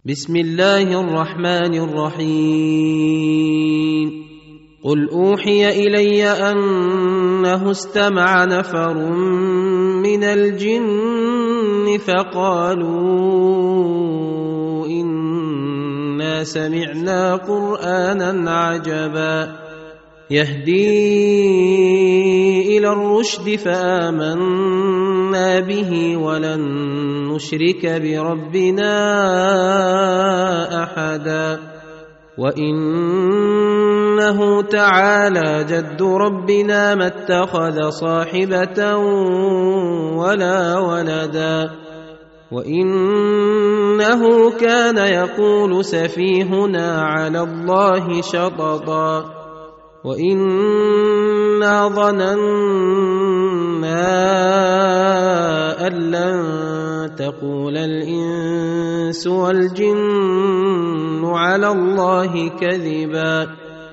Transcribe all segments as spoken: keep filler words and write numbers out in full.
بسم الله الرحمن الرحيم قل أوحي إلي أنه استمع نفر من الجن فقالوا إنا سمعنا قرآنا عجبا يهدي إلى الرشد فآمنا به ولن نشرك بربنا أحدا وإنه تعالى جد ربنا ما اتخذ صاحبة ولا ولدا وإنه كان يقول سفيهنا على الله شططا وإنا ظننا أن لن تقول الإنس والجن على الله كذبا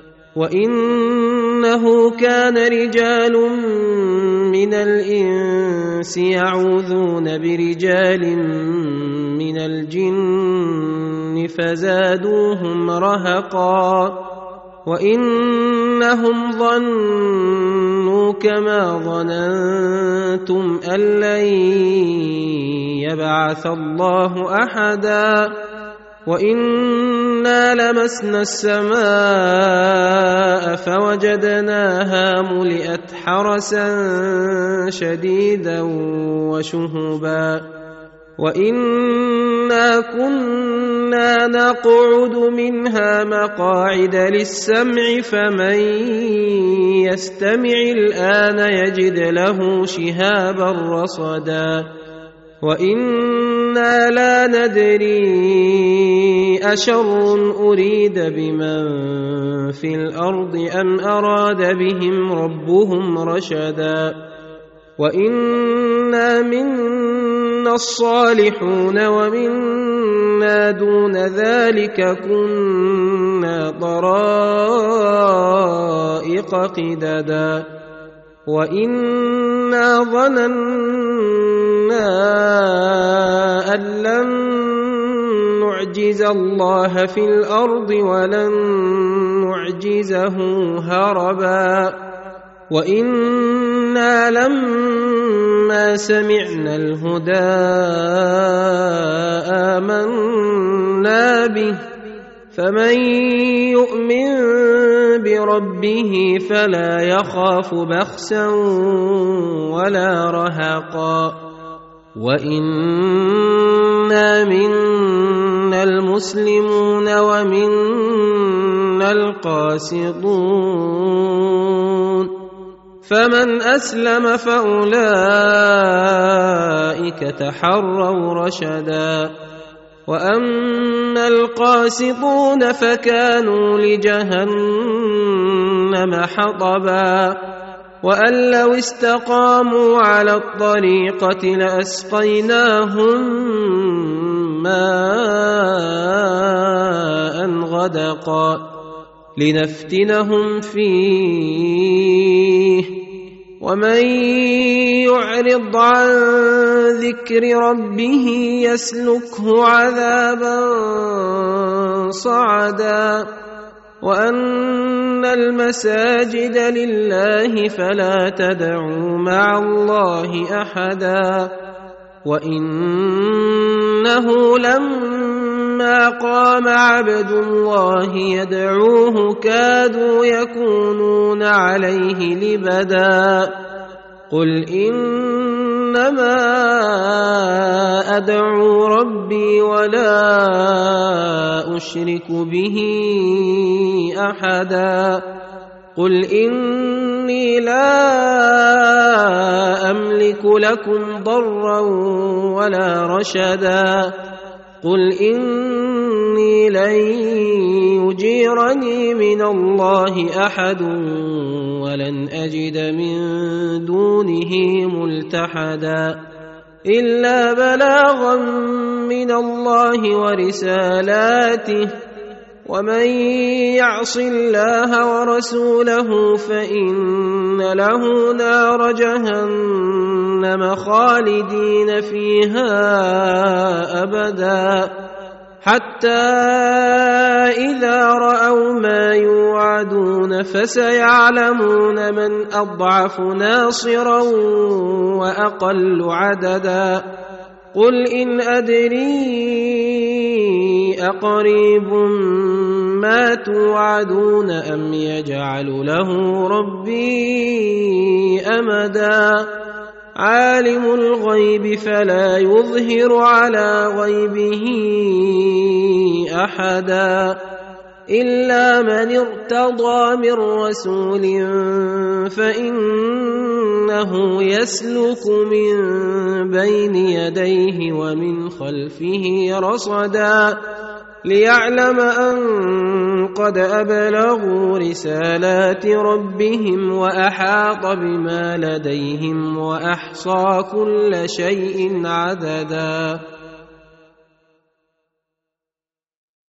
وإنه كان رجال من الإنس يعوذون برجال من الجن فزادوهم رهقا وإنهم ظنوا كما ظننتم أن لن يبعث الله أحدا وإنا لمسنا السماء فوجدناها ملئت حرسا شديدا وشهبا وإنا كنا نقعد منها مقاعد للسمع فمن يستمع الآن يجد له شهابا رصدا وإنا لا ندري أشر أريد بمن في الأرض أم أراد بهم ربهم رشدا وإنا منا الصالحون ومنا دون ذلك كنا طرائق قددا وإنا ظننا أن لن نعجز الله في الأرض ولن نعجزه هربا وإنا لما سمعنا الهدى آمنا به فمن يؤمن بربه فلا يخاف بخسا ولا رهقا وإنا منا المسلمون ومنا القاسطون فمن أسلم فأولئك تحروا رشدا وأما القاسطون فكانوا لجهنم حطبا وأن لو استقاموا على الطريقة لأسقيناهم ماء غدقا لنفتنهم فيه ومن يعرض عن ذكر ربه يسلكه عذابا صعدا وأن المساجد لله فلا تدعوا مع الله أحدا وإنه لما قام عبد الله يدعوه كادوا يكونون عليه لبدا قل إنما أدعو ربي ولا أشرك به أحدا قل إني لا أملك لكم ضرا ولا رشدا قل إني لن يجيرني من الله أحد ولن أجد من دونه ملتحدا إلا بلاغا من الله ورسالاته ومن يعص الله ورسوله فإن له نار جهنم خالدين فيها أبدا حتى إذا رأوا ما يوعدون فسيعلمون من أضعف ناصرا وأقل عددا قل إن أدري أقريب ما توعدون أم يجعل له ربي أمدا عالم الغيب فلا يظهر على غيبه أحدا إلا من ارتضى من رسول فإنه يسلك من بين يديه ومن خلفه رصدا ليعلم أن قد أبلغوا رسالات ربهم وأحاط بما لديهم وأحصى كل شيء عددا.